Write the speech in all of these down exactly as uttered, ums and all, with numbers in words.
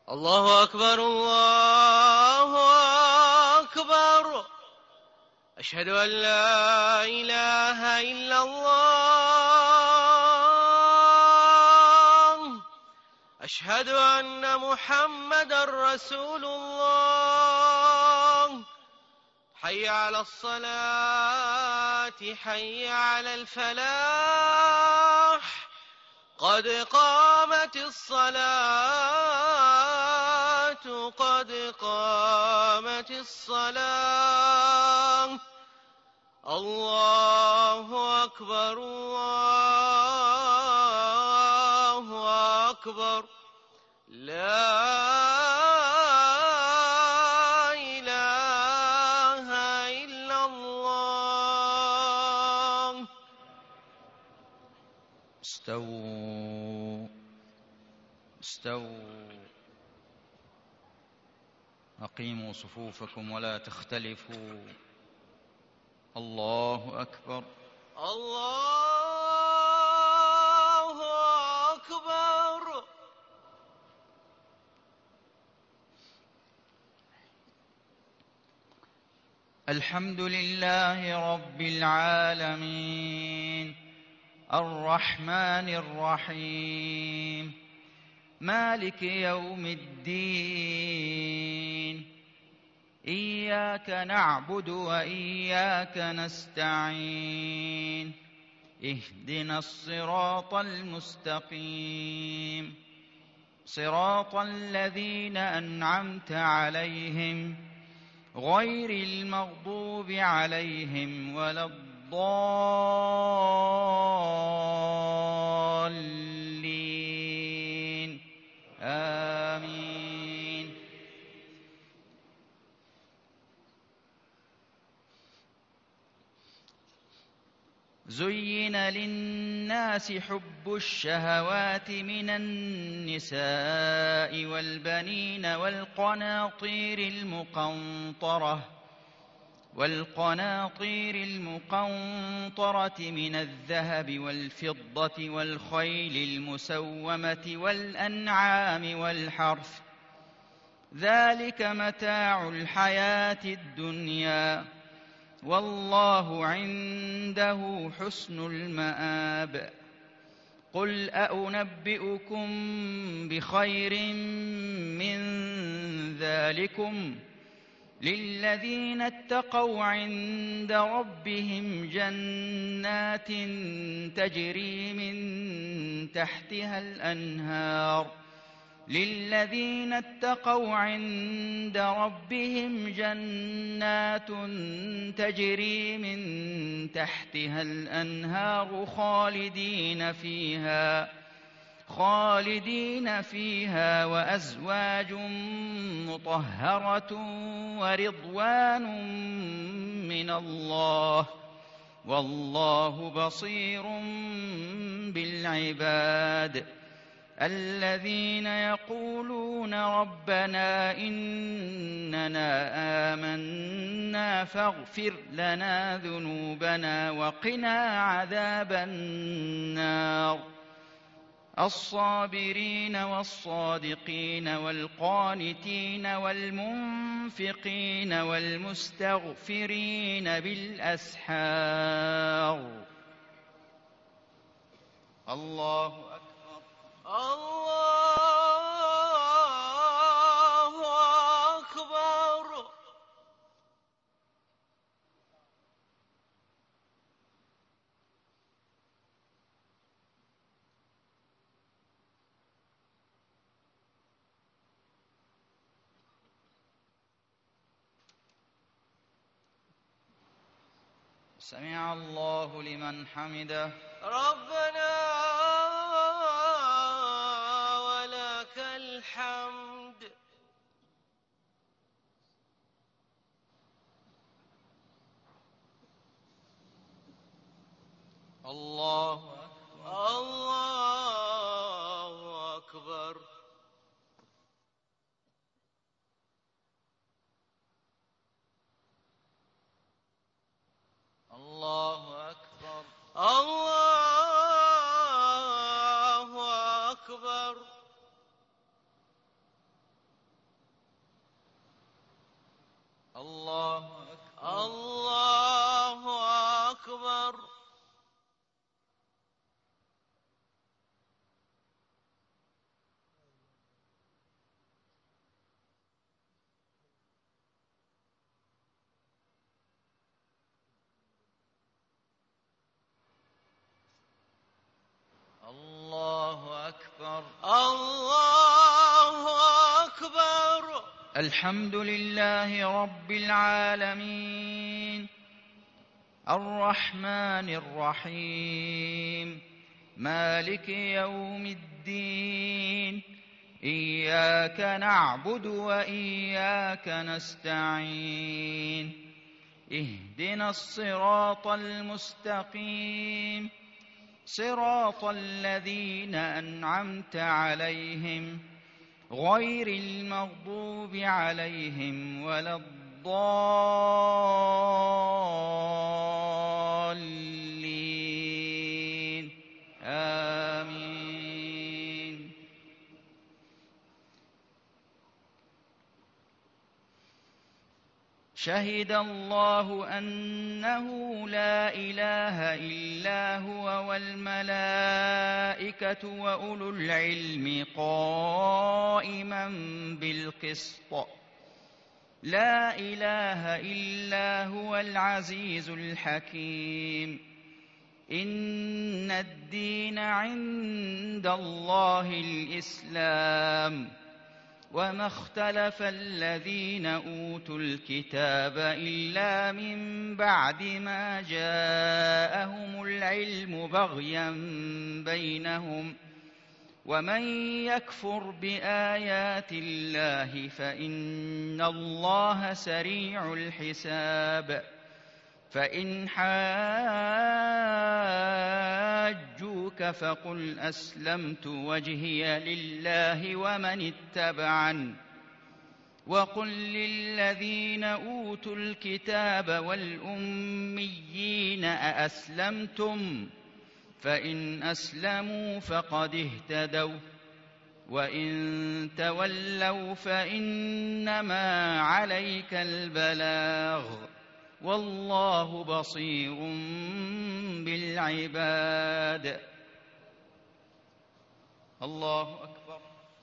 الله أكبر الله أكبر. أشهد أن لا إله إلا الله. أشهد أن محمدًا رسول الله. حي على الصلاة حي على الفلاح. قد قامت الصلاة قد قامت الصلاة. الله أكبر الله أكبر. لا إله إلا الله. استووا استووا أقيموا صفوفكم ولا تختلفوا. الله أكبر الله أكبر. الحمد لله رب العالمين الرحمن الرحيم مالك يوم الدين. إياك نعبد وإياك نستعين. اهدنا الصراط المستقيم صراط الذين أنعمت عليهم غير المغضوب عليهم ولا الضالين. آمين. زين للناس حب الشهوات من النساء والبنين والقناطير المقنطرة والقناطير المقنطرة من الذهب والفضة والخيل المسومة والأنعام والحرث. ذلك متاع الحياة الدنيا والله عنده حسن المآب. قل أأنبئكم بخير من ذلكم للذين اتقوا عند ربهم جنات تجري من تحتها الأنهار للذين اتقوا عند ربهم جنات تجري من تحتها الأنهار خالدين فيها خالدين فيها وأزواج مطهرة ورضوان من الله والله بصير بالعباد. الذين يقولون ربنا إننا آمنا فاغفر لنا ذنوبنا وقنا عذاب النار. الصابرين والصادقين والقانتين والمنفقين والمستغفرين بالأسحار. الله أكبر الله أكبر. سمع الله لمن حمده. ربنا ولك الحمد. الله أكبر الله أكبر. الله أكبر الله أكبر. الله أكبر. الله أكبر. الله أكبر. الحمد لله رب العالمين الرحمن الرحيم مالك يوم الدين إياك نعبد وإياك نستعين اهدنا الصراط المستقيم صراط الذين أنعمت عليهم غير المغضوب عليهم ولا الضالين آمين. شهد الله أنه لا إله إلا هو والملائكة وأولو العلم قائما بالقسط لا إله إلا هو العزيز الحكيم. إن الدين عند الله الإسلام وما اختلف الذين أوتوا الكتاب إلا من بعد ما جاءهم العلم بغيا بينهم ومن يكفر بآيات الله فإن الله سريع الحساب. فإن حاجوك فقل أسلمت وجهي لله ومن اتبعني وقل للذين أوتوا الكتاب والأميين أأسلمتم فإن أسلموا فقد اهتدوا وإن تولوا فإنما عليك البلاغ والله بصير بالعباد. الله أكبر.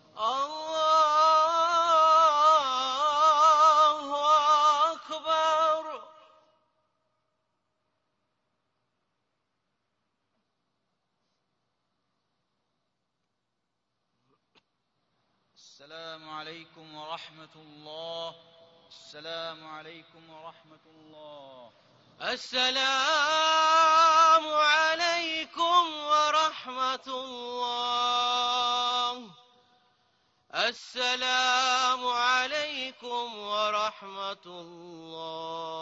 الله أكبر. السلام عليكم ورحمة الله. السلام عليكم ورحمة الله. السلام عليكم ورحمة الله. السلام عليكم ورحمة الله.